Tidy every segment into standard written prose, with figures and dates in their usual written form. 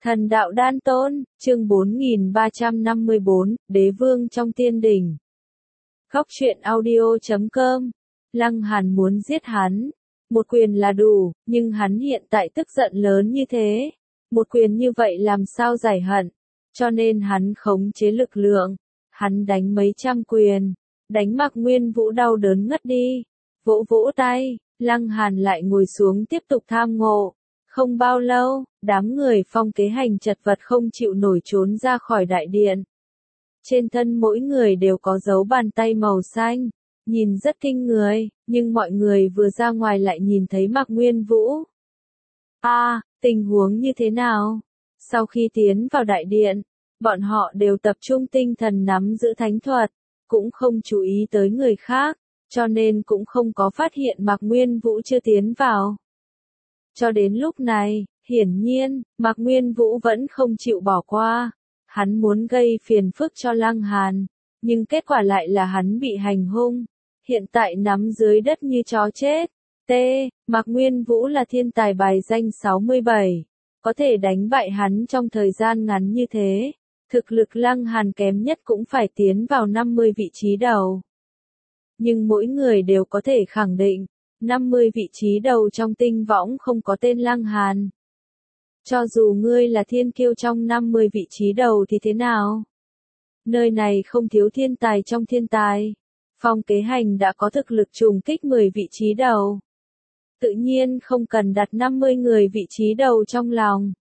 Thần đạo đan tôn, chương 4354, Đế vương trong tiên đỉnh. Góc truyện audio.com. Lăng Hàn muốn giết hắn. Một quyền là đủ, nhưng hắn hiện tại tức giận lớn như thế. Một quyền như vậy làm sao giải hận. Cho nên hắn khống chế lực lượng. Hắn đánh mấy trăm quyền. Đánh Mạc Nguyên Vũ đau đớn ngất đi. Vỗ vỗ tay, Lăng Hàn lại ngồi xuống tiếp tục tham ngộ. Không bao lâu, đám người Phong Kế Hành chật vật không chịu nổi trốn ra khỏi đại điện. Trên thân mỗi người đều có dấu bàn tay màu xanh, nhìn rất kinh người, nhưng mọi người vừa ra ngoài lại nhìn thấy Mạc Nguyên Vũ. Tình huống như thế nào? Sau khi tiến vào đại điện, bọn họ đều tập trung tinh thần nắm giữ thánh thuật, cũng không chú ý tới người khác, cho nên cũng không có phát hiện Mạc Nguyên Vũ chưa tiến vào. Cho đến lúc này, hiển nhiên, Mạc Nguyên Vũ vẫn không chịu bỏ qua. Hắn muốn gây phiền phức cho Lăng Hàn, nhưng kết quả lại là hắn bị hành hung. Hiện tại nắm dưới đất như chó chết. Mạc Nguyên Vũ là thiên tài bài danh 67. Có thể đánh bại hắn trong thời gian ngắn như thế. Thực lực Lăng Hàn kém nhất cũng phải tiến vào 50 vị trí đầu. Nhưng mỗi người đều có thể khẳng định. 50 vị trí đầu trong tinh võng không có tên Lăng Hàn. Cho dù ngươi là thiên kiêu trong 50 vị trí đầu thì thế nào? Nơi này không thiếu thiên tài trong thiên tài. Phong Kế Hành đã có thực lực trùng kích 10 vị trí đầu. Tự nhiên không cần đặt 50 người vị trí đầu trong lòng.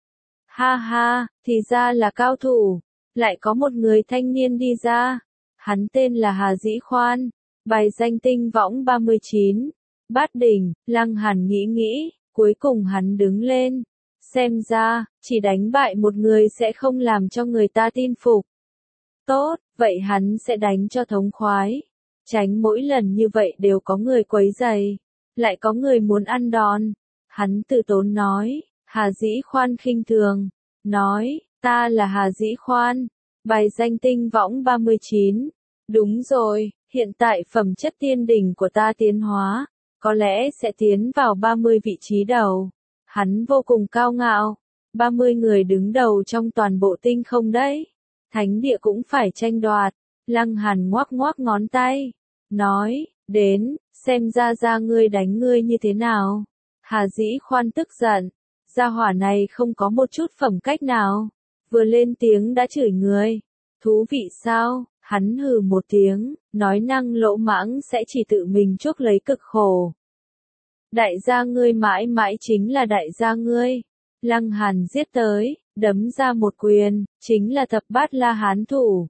Thì ra là cao thủ. Lại có một người thanh niên đi ra. Hắn tên là Hà Dĩ Khoan. Bài danh tinh võng 39. Bát đỉnh, Lăng Hàn nghĩ, cuối cùng hắn đứng lên. Xem ra, chỉ đánh bại một người sẽ không làm cho người ta tin phục. Tốt, vậy hắn sẽ đánh cho thống khoái. Tránh mỗi lần như vậy đều có người quấy rầy, lại có người muốn ăn đòn. Hắn từ tốn nói, Hà Dĩ Khoan khinh thường, nói, ta là Hà Dĩ Khoan, bài danh tinh võng 39. Đúng rồi, hiện tại phẩm chất tiên đỉnh của ta tiến hóa. Có lẽ sẽ tiến vào 30 vị trí đầu. Hắn vô cùng cao ngạo. 30 người đứng đầu trong toàn bộ tinh không đấy. Thánh địa cũng phải tranh đoạt. Lăng Hàn ngoác ngoác ngón tay. Nói, đến, xem ra ngươi đánh ngươi như thế nào. Hà Dĩ Khoan tức giận. Gia hỏa này không có một chút phẩm cách nào. Vừa lên tiếng đã chửi người. Thú vị sao? Hắn hừ một tiếng, nói năng lỗ mãng sẽ chỉ tự mình chuốc lấy cực khổ. Đại gia ngươi mãi mãi chính là đại gia ngươi. Lăng Hàn giết tới, đấm ra một quyền, chính là thập bát la hán thủ.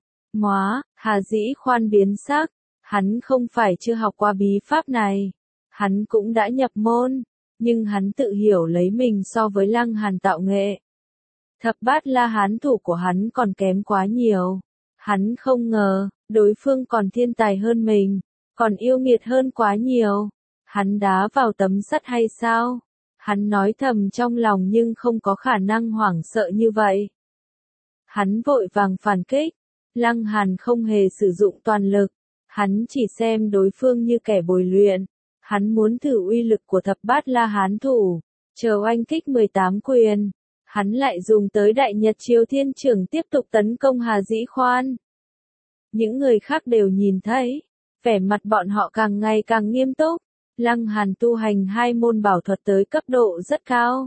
Hà Dĩ Khoan biến sắc, hắn không phải chưa học qua bí pháp này. Hắn cũng đã nhập môn, nhưng hắn tự hiểu lấy mình so với Lăng Hàn tạo nghệ. Thập bát la hán thủ của hắn còn kém quá nhiều. Hắn không ngờ, đối phương còn thiên tài hơn mình, còn yêu nghiệt hơn quá nhiều. Hắn đá vào tấm sắt hay sao? Hắn nói thầm trong lòng nhưng không có khả năng hoảng sợ như vậy. Hắn vội vàng phản kích. Lăng Hàn không hề sử dụng toàn lực. Hắn chỉ xem đối phương như kẻ bồi luyện. Hắn muốn thử uy lực của thập bát la hán thủ. Chờ oanh kích 18 quyền. Hắn lại dùng tới Đại Nhật Chiếu Thiên Trưởng tiếp tục tấn công Hà Dĩ Khoan. Những người khác đều nhìn thấy. Vẻ mặt bọn họ càng ngày càng nghiêm túc. Lăng Hàn tu hành 2 môn bảo thuật tới cấp độ rất cao.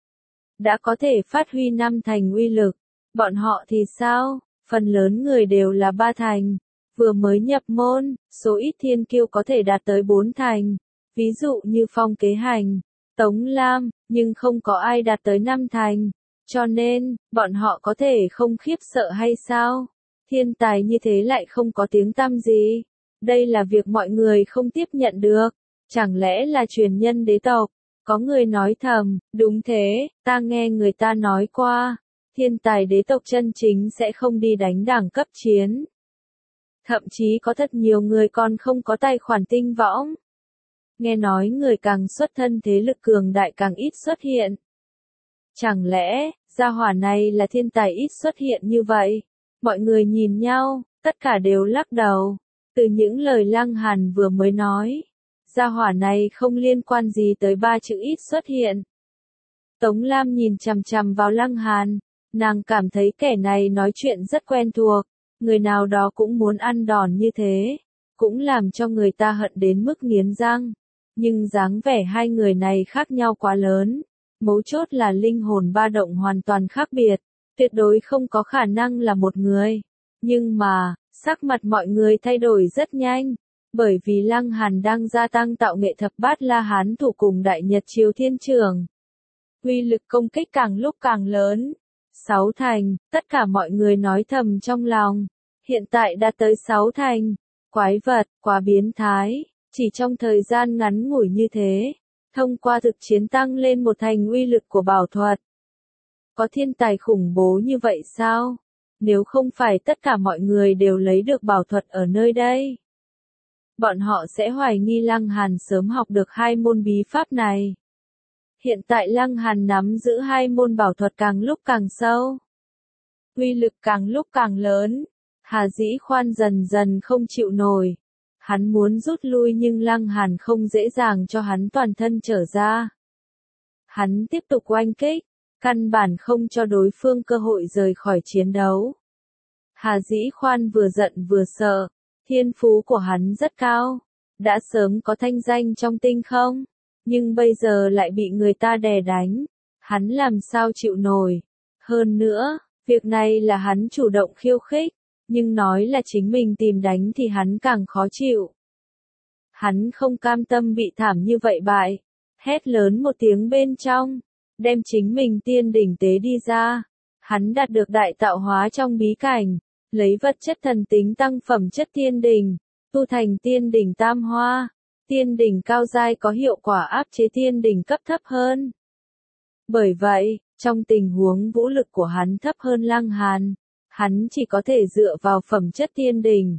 Đã có thể phát huy 5 thành uy lực. Bọn họ thì sao? Phần lớn người đều là 3 thành. Vừa mới nhập môn, số ít thiên kiêu có thể đạt tới 4 thành. Ví dụ như Phong Kế Hành, Tống Lam, nhưng không có ai đạt tới 5 thành. Cho nên, bọn họ có thể không khiếp sợ hay sao? Thiên tài như thế lại không có tiếng tăm gì. Đây là việc mọi người không tiếp nhận được. Chẳng lẽ là truyền nhân đế tộc? Có người nói thầm, đúng thế, ta nghe người ta nói qua. Thiên tài đế tộc chân chính sẽ không đi đánh đẳng cấp chiến. Thậm chí có thật nhiều người còn không có tài khoản tinh võng. Nghe nói người càng xuất thân thế lực cường đại càng ít xuất hiện. Chẳng lẽ, gia hỏa này là thiên tài ít xuất hiện như vậy? Mọi người nhìn nhau, tất cả đều lắc đầu. Từ những lời Lăng Hàn vừa mới nói, gia hỏa này không liên quan gì tới 3 chữ ít xuất hiện. Tống Lam nhìn chằm chằm vào Lăng Hàn, nàng cảm thấy kẻ này nói chuyện rất quen thuộc, người nào đó cũng muốn ăn đòn như thế, cũng làm cho người ta hận đến mức nghiến răng. Nhưng dáng vẻ hai người này khác nhau quá lớn, mấu chốt là linh hồn ba động hoàn toàn khác biệt, tuyệt đối không có khả năng là một người. Nhưng mà, sắc mặt mọi người thay đổi rất nhanh, bởi vì Lăng Hàn đang gia tăng tạo nghệ thập bát La Hán thủ cùng Đại Nhật Chiếu Thiên Trường. Uy lực công kích càng lúc càng lớn. 6 thành, tất cả mọi người nói thầm trong lòng. Hiện tại đã tới 6 thành. Quái vật, quá biến thái. Chỉ trong thời gian ngắn ngủi như thế, thông qua thực chiến tăng lên một thành uy lực của bảo thuật. Có thiên tài khủng bố như vậy sao? Nếu không phải tất cả mọi người đều lấy được bảo thuật ở nơi đây, bọn họ sẽ hoài nghi Lăng Hàn sớm học được hai môn bí pháp này. Hiện tại Lăng Hàn nắm giữ hai môn bảo thuật càng lúc càng sâu, uy lực càng lúc càng lớn. Hà Dĩ Khoan dần dần không chịu nổi. Hắn muốn rút lui nhưng Lăng Hàn không dễ dàng cho hắn toàn thân trở ra. Hắn tiếp tục oanh kích, căn bản không cho đối phương cơ hội rời khỏi chiến đấu. Hà Dĩ Khoan vừa giận vừa sợ, thiên phú của hắn rất cao, đã sớm có thanh danh trong tinh không, nhưng bây giờ lại bị người ta đè đánh, hắn làm sao chịu nổi. Hơn nữa, việc này là hắn chủ động khiêu khích, nhưng nói là chính mình tìm đánh thì hắn càng khó chịu. Hắn không cam tâm bị thảm như vậy bại, hét lớn một tiếng bên trong, đem chính mình tiên đỉnh tế đi ra. Hắn đạt được đại tạo hóa trong bí cảnh, lấy vật chất thần tính tăng phẩm chất tiên đỉnh, tu thành tiên đỉnh tam hoa. Tiên đỉnh cao giai có hiệu quả áp chế tiên đỉnh cấp thấp hơn. Bởi vậy, trong tình huống vũ lực của hắn thấp hơn Lăng Hàn, hắn chỉ có thể dựa vào phẩm chất tiên đỉnh.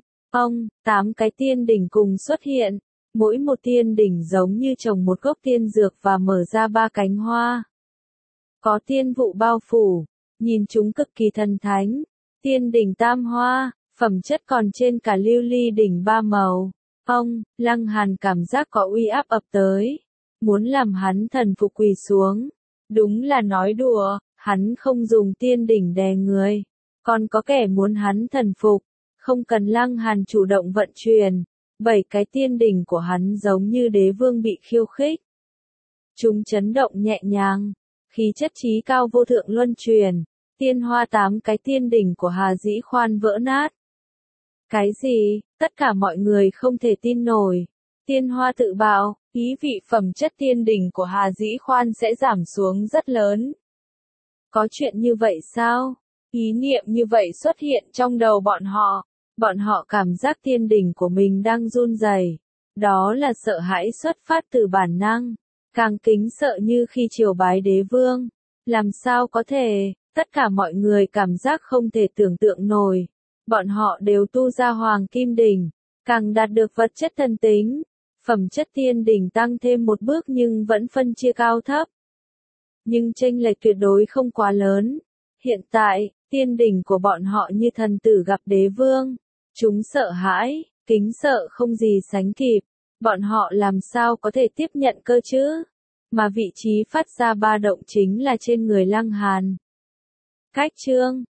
8 cái tiên đỉnh cùng xuất hiện, mỗi một tiên đỉnh giống như trồng một gốc tiên dược và mở ra 3 cánh hoa. Có tiên vụ bao phủ, nhìn chúng cực kỳ thần thánh. Tiên đỉnh tam hoa, phẩm chất còn trên cả lưu ly đỉnh 3 màu. Lăng Hàn cảm giác có uy áp ập tới, muốn làm hắn thần phục quỳ xuống. Đúng là nói đùa, hắn không dùng tiên đỉnh đè người, còn có kẻ muốn hắn thần phục, không cần Lăng Hàn chủ động vận chuyển. 7 cái tiên đỉnh của hắn giống như đế vương bị khiêu khích. Chúng chấn động nhẹ nhàng, khí chất trí cao vô thượng luân truyền. Tiên hoa 8 cái tiên đỉnh của Hà Dĩ Khoan vỡ nát. Cái gì? Tất cả mọi người không thể tin nổi. Tiên hoa tự bạo, ý vị phẩm chất tiên đỉnh của Hà Dĩ Khoan sẽ giảm xuống rất lớn. Có chuyện như vậy sao? Ý niệm như vậy xuất hiện trong đầu bọn họ. Bọn họ cảm giác tiên đỉnh của mình đang run rẩy. Đó là sợ hãi xuất phát từ bản năng. Càng kính sợ như khi triều bái đế vương. Làm sao có thể? Tất cả mọi người cảm giác không thể tưởng tượng nổi. Bọn họ đều tu ra hoàng kim đỉnh, càng đạt được vật chất thần tính. Phẩm chất tiên đỉnh tăng thêm một bước nhưng vẫn phân chia cao thấp. Nhưng chênh lệch tuyệt đối không quá lớn. Hiện tại, tiên đỉnh của bọn họ như thần tử gặp đế vương. Chúng sợ hãi, kính sợ không gì sánh kịp. Bọn họ làm sao có thể tiếp nhận cơ chứ? Mà vị trí phát ra ba động chính là trên người Lăng Hàn. Cách chương